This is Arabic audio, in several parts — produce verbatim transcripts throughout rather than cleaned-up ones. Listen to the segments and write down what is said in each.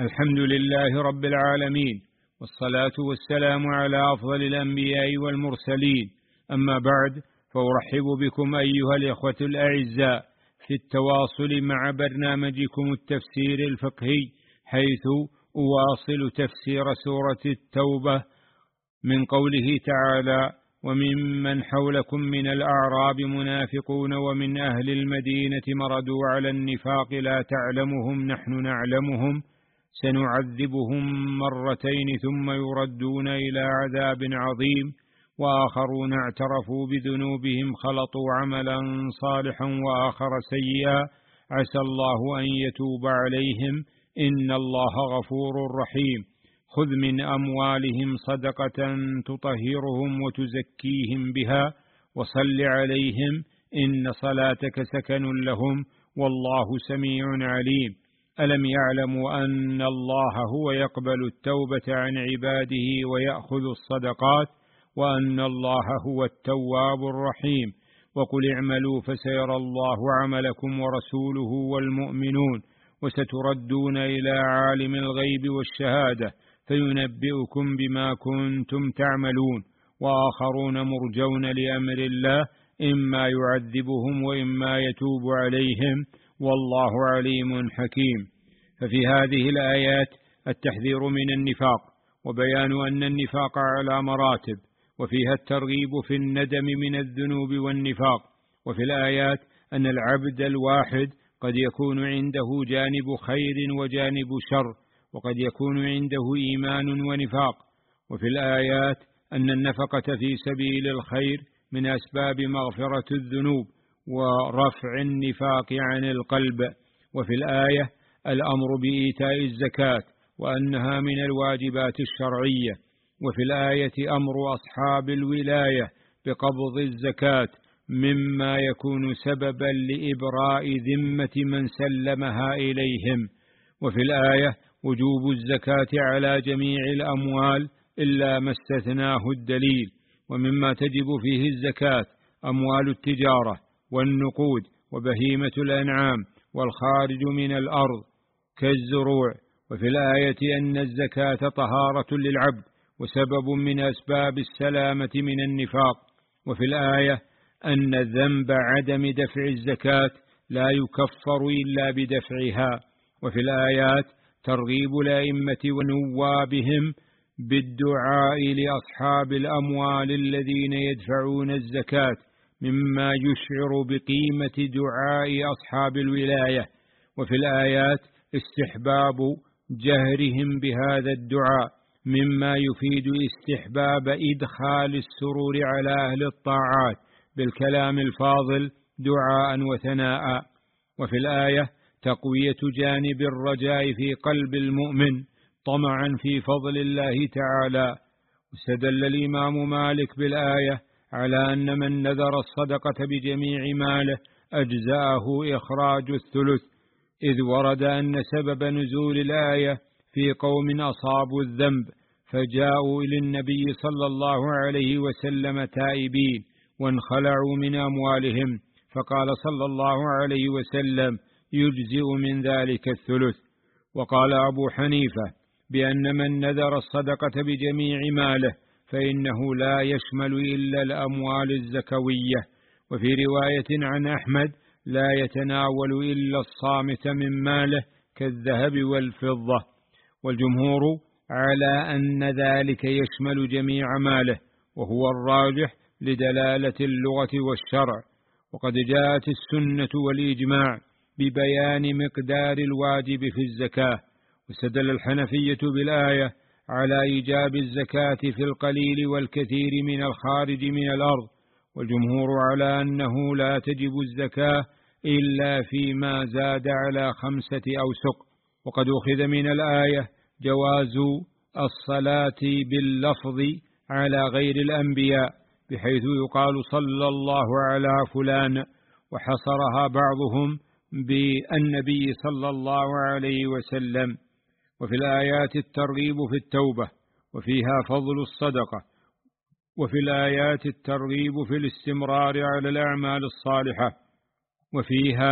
الحمد لله رب العالمين، والصلاة والسلام على أفضل الأنبياء والمرسلين. أما بعد، فأرحب بكم أيها الإخوة الأعزاء في التواصل مع برنامجكم التفسير الفقهي، حيث أواصل تفسير سورة التوبة من قوله تعالى: وممن حولكم من الأعراب منافقون ومن أهل المدينة مردوا على النفاق لا تعلمهم نحن نعلمهم سنعذبهم مرتين ثم يردون إلى عذاب عظيم، وآخرون اعترفوا بذنوبهم خلطوا عملا صالحا وآخر سيئا عسى الله أن يتوب عليهم إن الله غفور رحيم. خذ من أموالهم صدقة تطهرهم وتزكيهم بها وصل عليهم إن صلاتك سكن لهم والله سميع عليم. ألم يعلموا أن الله هو يقبل التوبة عن عباده ويأخذ الصدقات وأن الله هو التواب الرحيم. وقل اعملوا فسيرى الله عملكم ورسوله والمؤمنون وستردون إلى عالم الغيب والشهادة فينبئكم بما كنتم تعملون. وآخرون مرجون لأمر الله إما يعذبهم وإما يتوب عليهم والله عليم حكيم. ففي هذه الآيات التحذير من النفاق وبيان أن النفاق على مراتب، وفيها الترغيب في الندم من الذنوب والنفاق. وفي الآيات أن العبد الواحد قد يكون عنده جانب خير وجانب شر، وقد يكون عنده إيمان ونفاق. وفي الآيات أن النفقة في سبيل الخير من أسباب مغفرة الذنوب ورفع النفاق عن القلب. وفي الآية الأمر بإيتاء الزكاة وأنها من الواجبات الشرعية. وفي الآية أمر أصحاب الولاية بقبض الزكاة مما يكون سببا لإبراء ذمة من سلمها إليهم. وفي الآية وجوب الزكاة على جميع الأموال إلا ما استثناه الدليل. ومما تجب فيه الزكاة أموال التجارة والنقود وبهيمة الأنعام والخارج من الأرض كالزروع. وفي الآية أن الزكاة طهارة للعبد وسبب من أسباب السلامة من النفاق. وفي الآية أن ذنب عدم دفع الزكاة لا يكفر إلا بدفعها. وفي الآيات ترغيب الأئمة ونوابهم بالدعاء لأصحاب الأموال الذين يدفعون الزكاة مما يشعر بقيمة دعاء أصحاب الولاية. وفي الآيات استحباب جهرهم بهذا الدعاء مما يفيد استحباب إدخال السرور على أهل الطاعات بالكلام الفاضل دعاء وثناء. وفي الآية تقوية جانب الرجاء في قلب المؤمن طمعا في فضل الله تعالى. واستدل الإمام مالك بالآية على أن من نذر الصدقة بجميع ماله أجزأه إخراج الثلث، إذ ورد أن سبب نزول الآية في قوم أصابوا الذنب فجاءوا إلى النبي صلى الله عليه وسلم تائبين وانخلعوا من أموالهم، فقال صلى الله عليه وسلم يجزئ من ذلك الثلث. وقال أبو حنيفة بأن من نذر الصدقة بجميع ماله فإنه لا يشمل إلا الأموال الزكوية. وفي رواية عن أحمد لا يتناول إلا الصامت من ماله كالذهب والفضة. والجمهور على أن ذلك يشمل جميع ماله، وهو الراجح لدلالة اللغة والشرع. وقد جاءت السنة والإجماع ببيان مقدار الواجب في الزكاة. واستدل الحنفية بالآية على إيجاب الزكاة في القليل والكثير من الخارج من الأرض، والجمهور على أنه لا تجب الزكاة إلا فيما زاد على خمسة أوسق. وقد أخذ من الآية جواز الصلاة باللفظ على غير الأنبياء، بحيث يقال صلى الله على فلان، وحصرها بعضهم بالنبي صلى الله عليه وسلم. وفي الآيات الترغيب في التوبة وفيها فضل الصدقة. وفي الآيات الترغيب في الاستمرار على الأعمال الصالحة، وفيها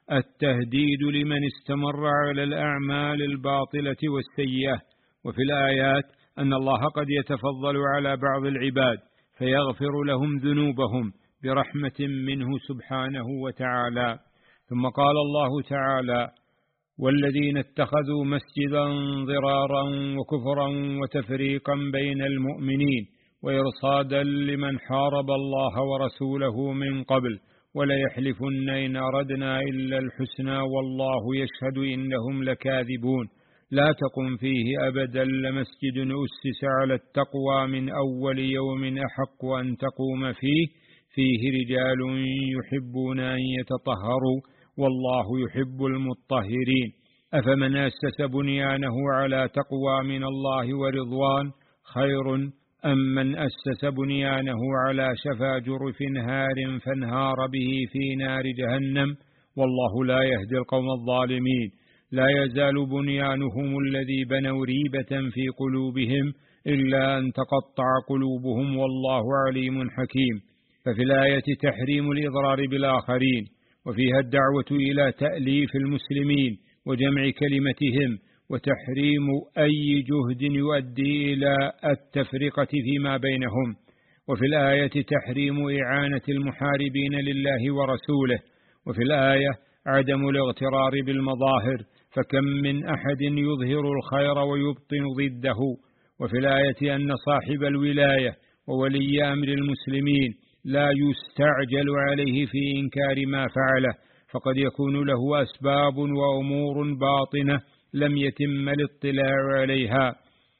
التهديد لمن استمر على الأعمال الباطلة والسيئة. وفي الآيات أن الله قد يتفضل على بعض العباد فيغفر لهم ذنوبهم برحمة منه سبحانه وتعالى. ثم قال الله تعالى: والذين اتخذوا مسجدا ضرارا وكفرا وتفريقا بين المؤمنين وإرصادا لمن حارب الله ورسوله من قبل وليحلفن إن أردنا إلا الحسنى والله يشهد إنهم لكاذبون لا تقم فيه أبدا لمسجد أسس على التقوى من أول يوم أحق أن تقوم فيه فيه رجال يحبون أن يتطهروا والله يحب المطهرين. أفمن أسس بنيانه على تقوى من الله ورضوان خير أم من أسس بنيانه على شفا جرف هار فانهار به في نار جهنم والله لا يهدي القوم الظالمين. لا يزال بنيانهم الذي بنوا ريبة في قلوبهم إلا أن تقطع قلوبهم والله عليم حكيم. ففي الآية تحريم الإضرار بالآخرين، وفيها الدعوة إلى تأليف المسلمين وجمع كلمتهم وتحريم أي جهد يؤدي إلى التفرقة فيما بينهم. وفي الآية تحريم إعانة المحاربين لله ورسوله. وفي الآية عدم الاغترار بالمظاهر، فكم من أحد يظهر الخير ويبطن ضده. وفي الآية أن صاحب الولاية وولي أمر المسلمين لا يستعجل عليه في إنكار ما فعله، فقد يكون له أسباب وأمور باطنة لم يتم الاطلاع عليها.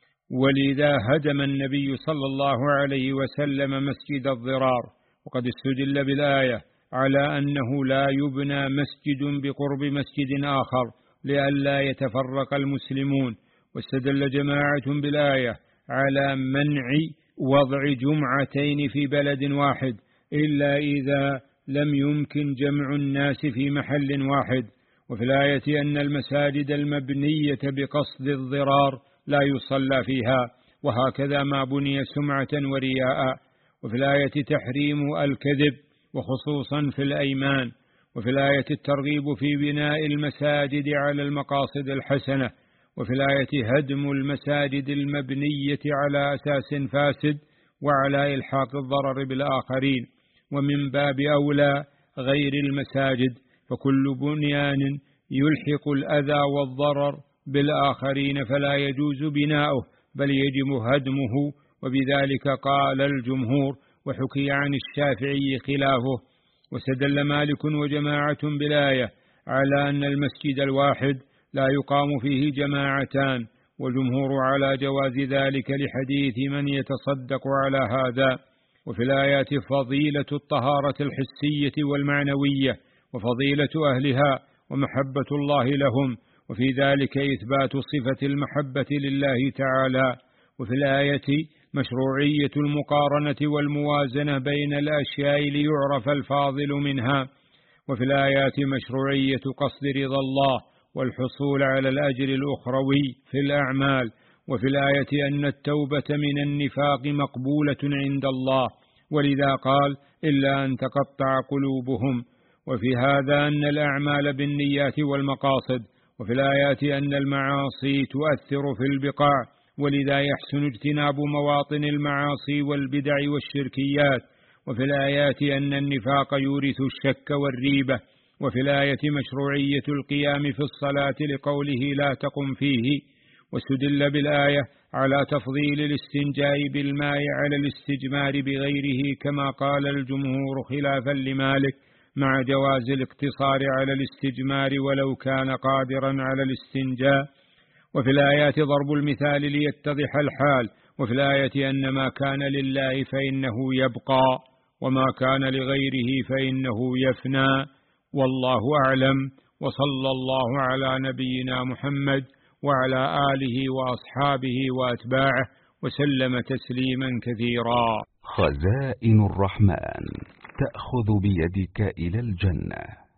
ولذا هدم النبي صلى الله عليه وسلم مسجد الضرار، وقد استدل بالآية على أنه لا يبنى مسجد بقرب مسجد آخر لئلا يتفرق المسلمون. واستدل جماعة بالآية على منع وضع جمعتين في بلد واحد إلا إذا لم يمكن جمع الناس في محل واحد. وفي الآية أن المساجد المبنية بقصد الضرار لا يصلى فيها، وهكذا ما بني سمعة ورياء. وفي الآية تحريم الكذب وخصوصا في الأيمان. وفي الآية الترغيب في بناء المساجد على المقاصد الحسنة. وفي الآية هدم المساجد المبنية على أساس فاسد وعلى إلحاق الضرر بالآخرين، ومن باب أولى غير المساجد، فكل بنيان يلحق الأذى والضرر بالآخرين فلا يجوز بناؤه بل يجب هدمه، وبذلك قال الجمهور، وحكي عن الشافعي خلافه. وسدل مالك وجماعة بالآية على أن المسجد الواحد لا يقام فيه جماعتان، والجمهور على جواز ذلك لحديث من يتصدق على هذا. وفي الآيات فضيلة الطهارة الحسية والمعنوية وفضيلة أهلها ومحبة الله لهم، وفي ذلك إثبات صفة المحبة لله تعالى. وفي الآية مشروعية المقارنة والموازنة بين الأشياء ليعرف الفاضل منها. وفي الآيات مشروعية قصد رضا الله والحصول على الأجر الأخروي في الأعمال. وفي الآية أن التوبة من النفاق مقبولة عند الله، ولذا قال إلا أن تقطع قلوبهم. وفي هذا أن الأعمال بالنيات والمقاصد. وفي الآيات أن المعاصي تؤثر في البقاع، ولذا يحسن اجتناب مواطن المعاصي والبدع والشركيات. وفي الآيات أن النفاق يورث الشك والريبة. وفي الآية مشروعية القيام في الصلاة لقوله لا تقم فيه. واستدل بالآية على تفضيل الاستنجاء بالماء على الاستجمار بغيره كما قال الجمهور خلافا لمالك، مع جواز الاقتصار على الاستجمار ولو كان قادرا على الاستنجاء. وفي الآيات ضرب المثال ليتضح الحال. وفي الآية أن ما كان لله فإنه يبقى وما كان لغيره فإنه يفنى، والله أعلم. وصلى الله على نبينا محمد وعلى آله وأصحابه وأتباعه وسلم تسليما كثيرا. خزائن الرحمن تأخذ بيدك إلى الجنة.